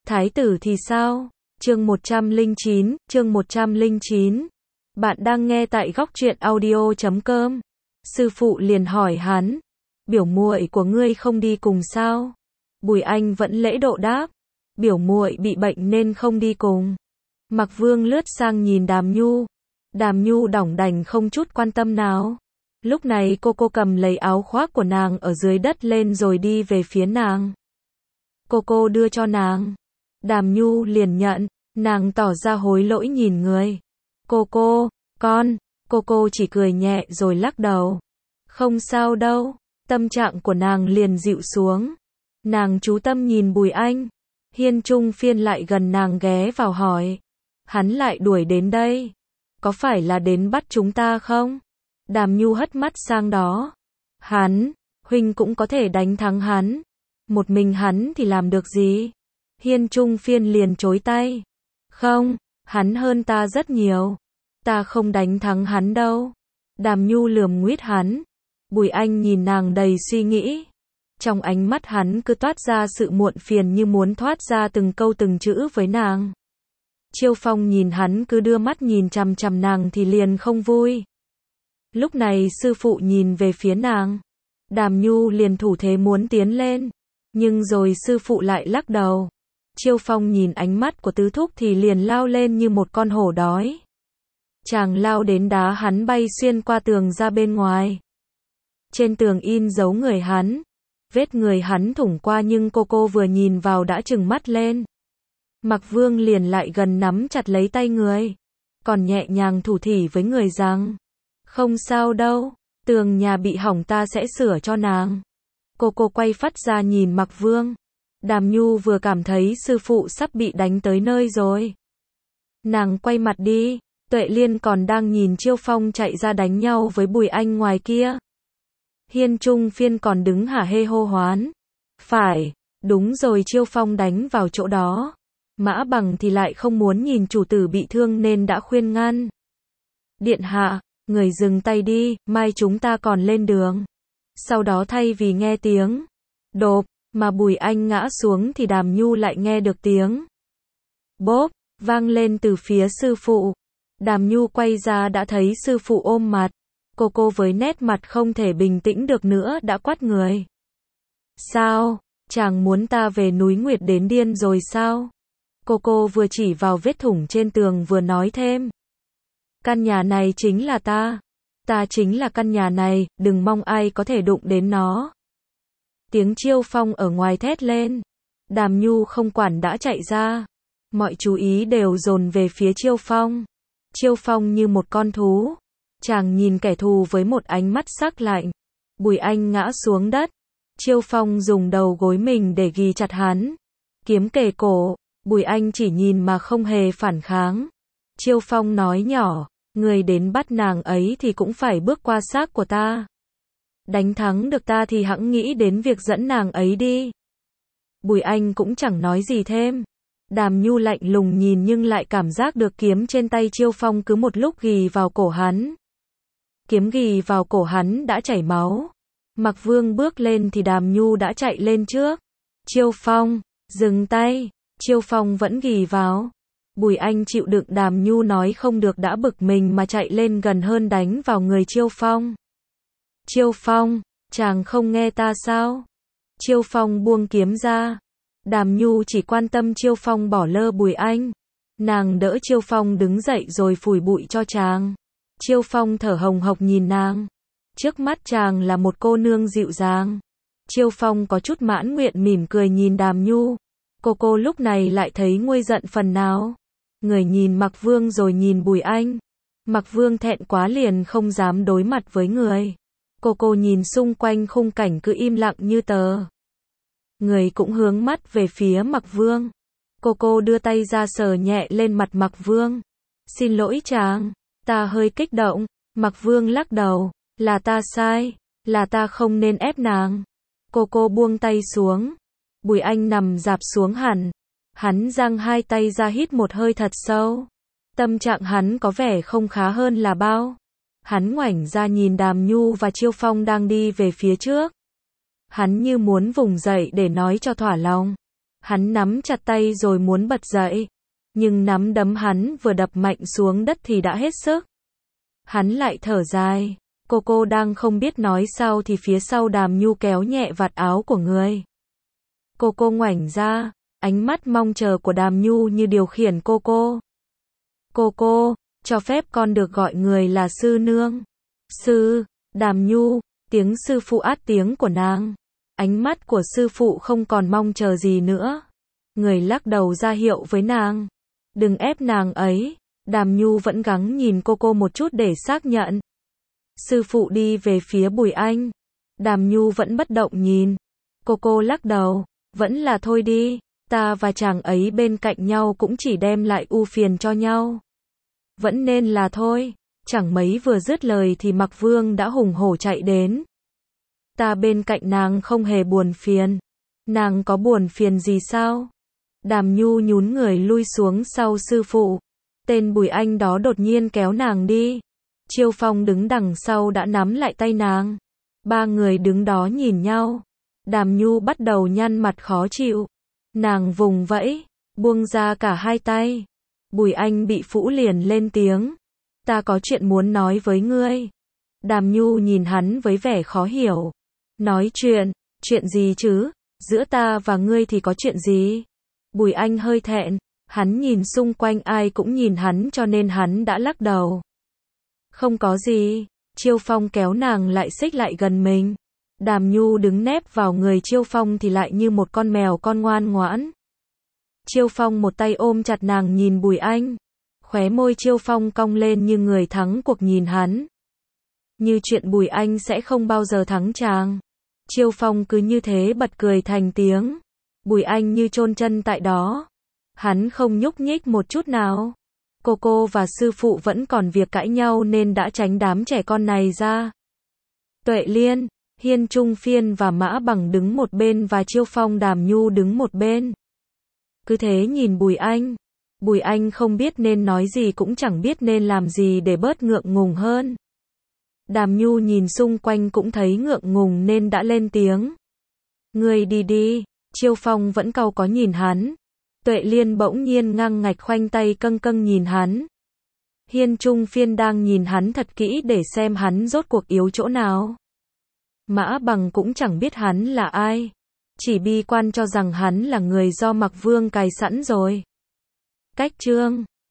Thái tử thì sao? Chương 109. Bạn đang nghe tại góc truyện audio.com. Sư phụ liền hỏi hắn, biểu muội của ngươi không đi cùng sao? Bùi Anh vẫn lễ độ đáp, biểu muội bị bệnh nên không đi cùng. Mặc Vương lướt sang nhìn Đàm Nhu đỏng đành không chút quan tâm nào. Lúc này cô cầm lấy áo khoác của nàng ở dưới đất lên rồi đi về phía nàng. Cô đưa cho nàng. Đàm Nhu liền nhận, nàng tỏ ra hối lỗi nhìn người. Cô chỉ cười nhẹ rồi lắc đầu. Không sao đâu, tâm trạng của nàng liền dịu xuống. Nàng chú tâm nhìn Bùi Anh. Hiên Trung Phiên lại gần nàng ghé vào hỏi. Hắn lại đuổi đến đây. Có phải là đến bắt chúng ta không? Đàm Nhu hất mắt sang đó. Huynh cũng có thể đánh thắng hắn. Một mình hắn thì làm được gì? Hiên Trung Phiên liền chối tay. Không, hắn hơn ta rất nhiều. Ta không đánh thắng hắn đâu. Đàm Nhu lườm nguyết hắn. Bùi Anh nhìn nàng đầy suy nghĩ. Trong ánh mắt hắn cứ toát ra sự muộn phiền như muốn thoát ra từng câu từng chữ với nàng. Chiêu Phong nhìn hắn cứ đưa mắt nhìn chằm chằm nàng thì liền không vui. Lúc này sư phụ nhìn về phía nàng. Đàm Nhu liền thủ thế muốn tiến lên. Nhưng rồi sư phụ lại lắc đầu. Chiêu Phong nhìn ánh mắt của tứ thúc thì liền lao lên như một con hổ đói. Chàng lao đến đá hắn bay xuyên qua tường ra bên ngoài. Trên tường in dấu người hắn. Vết người hắn thủng qua nhưng cô vừa nhìn vào đã trừng mắt lên. Mặc Vương liền lại gần nắm chặt lấy tay người. Còn nhẹ nhàng thủ thỉ với người rằng. Không sao đâu, tường nhà bị hỏng ta sẽ sửa cho nàng. Cô quay phắt ra nhìn Mặc Vương. Đàm Nhu vừa cảm thấy sư phụ sắp bị đánh tới nơi rồi. Nàng quay mặt đi, Tuệ Liên còn đang nhìn Chiêu Phong chạy ra đánh nhau với Bùi Anh ngoài kia. Hiên Trung Phiên còn đứng hả hê hô hoán. Phải, đúng rồi, Chiêu Phong đánh vào chỗ đó. Mã Bằng thì lại không muốn nhìn chủ tử bị thương nên đã khuyên ngăn. Điện hạ, người dừng tay đi, mai chúng ta còn lên đường. Sau đó thay vì nghe tiếng đột mà Bùi Anh ngã xuống thì Đàm Nhu lại nghe được tiếng bốp vang lên từ phía sư phụ. Đàm Nhu quay ra đã thấy sư phụ ôm mặt. Cô với nét mặt không thể bình tĩnh được nữa đã quát người. Sao? Chàng muốn ta về núi Nguyệt đến điên rồi sao? Cô vừa chỉ vào vết thủng trên tường vừa nói thêm. Căn nhà này chính là ta. Ta chính là căn nhà này, đừng mong ai có thể đụng đến nó. Tiếng Chiêu Phong ở ngoài thét lên. Đàm Nhu không quản đã chạy ra. Mọi chú ý đều dồn về phía Chiêu Phong. Chiêu Phong như một con thú. Chàng nhìn kẻ thù với một ánh mắt sắc lạnh. Bùi Anh ngã xuống đất. Chiêu Phong dùng đầu gối mình để ghì chặt hắn. Kiếm kề cổ. Bùi Anh chỉ nhìn mà không hề phản kháng. Chiêu Phong nói nhỏ. Người đến bắt nàng ấy thì cũng phải bước qua xác của ta. Đánh thắng được ta thì hẵng nghĩ đến việc dẫn nàng ấy đi. Bùi Anh cũng chẳng nói gì thêm. Đàm Nhu lạnh lùng nhìn nhưng lại cảm giác được kiếm trên tay Chiêu Phong cứ một lúc ghì vào cổ hắn. Kiếm ghì vào cổ hắn đã chảy máu. Mặc Vương bước lên thì Đàm Nhu đã chạy lên trước. Chiêu Phong, dừng tay. Chiêu Phong vẫn ghì vào. Bùi Anh chịu đựng Đàm Nhu nói không được đã bực mình mà chạy lên gần hơn đánh vào người Chiêu Phong. Chiêu Phong, chàng không nghe ta sao? Chiêu Phong buông kiếm ra. Đàm Nhu chỉ quan tâm Chiêu Phong bỏ lơ Bùi Anh. Nàng đỡ Chiêu Phong đứng dậy rồi phủi bụi cho chàng. Chiêu Phong thở hồng hộc nhìn nàng. Trước mắt chàng là một cô nương dịu dàng. Chiêu Phong có chút mãn nguyện mỉm cười nhìn Đàm Nhu. Cô lúc này lại thấy nguôi giận phần nào. Người nhìn Mặc Vương rồi nhìn Bùi Anh. Mặc Vương thẹn quá liền không dám đối mặt với người. Cô nhìn xung quanh khung cảnh cứ im lặng như tờ. Người cũng hướng mắt về phía Mặc Vương. Cô đưa tay ra sờ nhẹ lên mặt Mặc Vương. Xin lỗi chàng, ta hơi kích động. Mặc Vương lắc đầu. Là ta sai, là ta không nên ép nàng. Cô buông tay xuống. Bùi Anh nằm rạp xuống hẳn. Hắn giang hai tay ra hít một hơi thật sâu. Tâm trạng hắn có vẻ không khá hơn là bao. Hắn ngoảnh ra nhìn Đàm Nhu và Chiêu Phong đang đi về phía trước. Hắn như muốn vùng dậy để nói cho thỏa lòng. Hắn nắm chặt tay rồi muốn bật dậy, nhưng nắm đấm hắn vừa đập mạnh xuống đất thì đã hết sức. Hắn lại thở dài, cô đang không biết nói sao thì phía sau Đàm Nhu kéo nhẹ vạt áo của người. Cô ngoảnh ra, ánh mắt mong chờ của Đàm Nhu như điều khiển cô. Cô, cho phép con được gọi người là sư nương. Sư, Đàm Nhu, tiếng sư phụ át tiếng của nàng. Ánh mắt của sư phụ không còn mong chờ gì nữa. Người lắc đầu ra hiệu với nàng. Đừng ép nàng ấy. Đàm Nhu vẫn gắng nhìn cô một chút để xác nhận. Sư phụ đi về phía Bùi Anh. Đàm Nhu vẫn bất động nhìn. Cô lắc đầu. Vẫn là thôi đi. Ta và chàng ấy bên cạnh nhau cũng chỉ đem lại ưu phiền cho nhau. Vẫn nên là thôi. Chẳng mấy vừa dứt lời thì Mặc Vương đã hùng hổ chạy đến. Ta bên cạnh nàng không hề buồn phiền. Nàng có buồn phiền gì sao? Đàm Nhu nhún người lui xuống sau sư phụ. Tên Bùi Anh đó đột nhiên kéo nàng đi. Chiêu Phong đứng đằng sau đã nắm lại tay nàng. Ba người đứng đó nhìn nhau. Đàm Nhu bắt đầu nhăn mặt khó chịu. Nàng vùng vẫy, buông ra cả hai tay. Bùi Anh bị phũ liền lên tiếng. Ta có chuyện muốn nói với ngươi. Đàm Nhu nhìn hắn với vẻ khó hiểu. Nói chuyện gì chứ? Giữa ta và ngươi thì có chuyện gì? Bùi Anh hơi thẹn, hắn nhìn xung quanh ai cũng nhìn hắn cho nên hắn đã lắc đầu. Không có gì. Chiêu Phong kéo nàng lại xích lại gần mình. Đàm Nhu đứng nép vào người Chiêu Phong thì lại như một con mèo con ngoan ngoãn. Chiêu Phong một tay ôm chặt nàng nhìn Bùi Anh. Khóe môi Chiêu Phong cong lên như người thắng cuộc nhìn hắn. Như chuyện Bùi Anh sẽ không bao giờ thắng chàng. Chiêu Phong cứ như thế bật cười thành tiếng. Bùi Anh như chôn chân tại đó. Hắn không nhúc nhích một chút nào. Cô và sư phụ vẫn còn việc cãi nhau nên đã tránh đám trẻ con này ra. Tuệ Liên, Hiên Trung Phiên và Mã Bằng đứng một bên và Chiêu Phong Đàm Nhu đứng một bên. Cứ thế nhìn Bùi Anh. Bùi Anh không biết nên nói gì cũng chẳng biết nên làm gì để bớt ngượng ngùng hơn. Đàm Nhu nhìn xung quanh cũng thấy ngượng ngùng nên đã lên tiếng. Ngươi đi. Chiêu Phong vẫn cau có nhìn hắn. Tuệ Liên bỗng nhiên ngang ngạch khoanh tay câng nhìn hắn. Hiên Trung Phiên đang nhìn hắn thật kỹ để xem hắn rốt cuộc yếu chỗ nào. Mã Bằng cũng chẳng biết hắn là ai. Chỉ bi quan cho rằng hắn là người do Mặc Vương cài sẵn rồi. Cách chương